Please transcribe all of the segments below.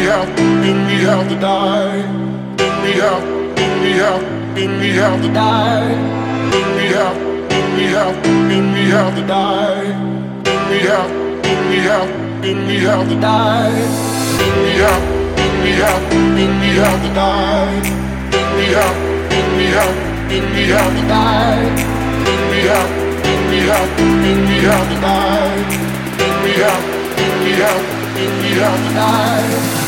have to die. We have to die. We have to die. We have to die. We have to die. We have to die. We have to die. We have to die.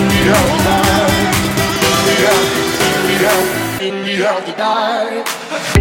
We have to die.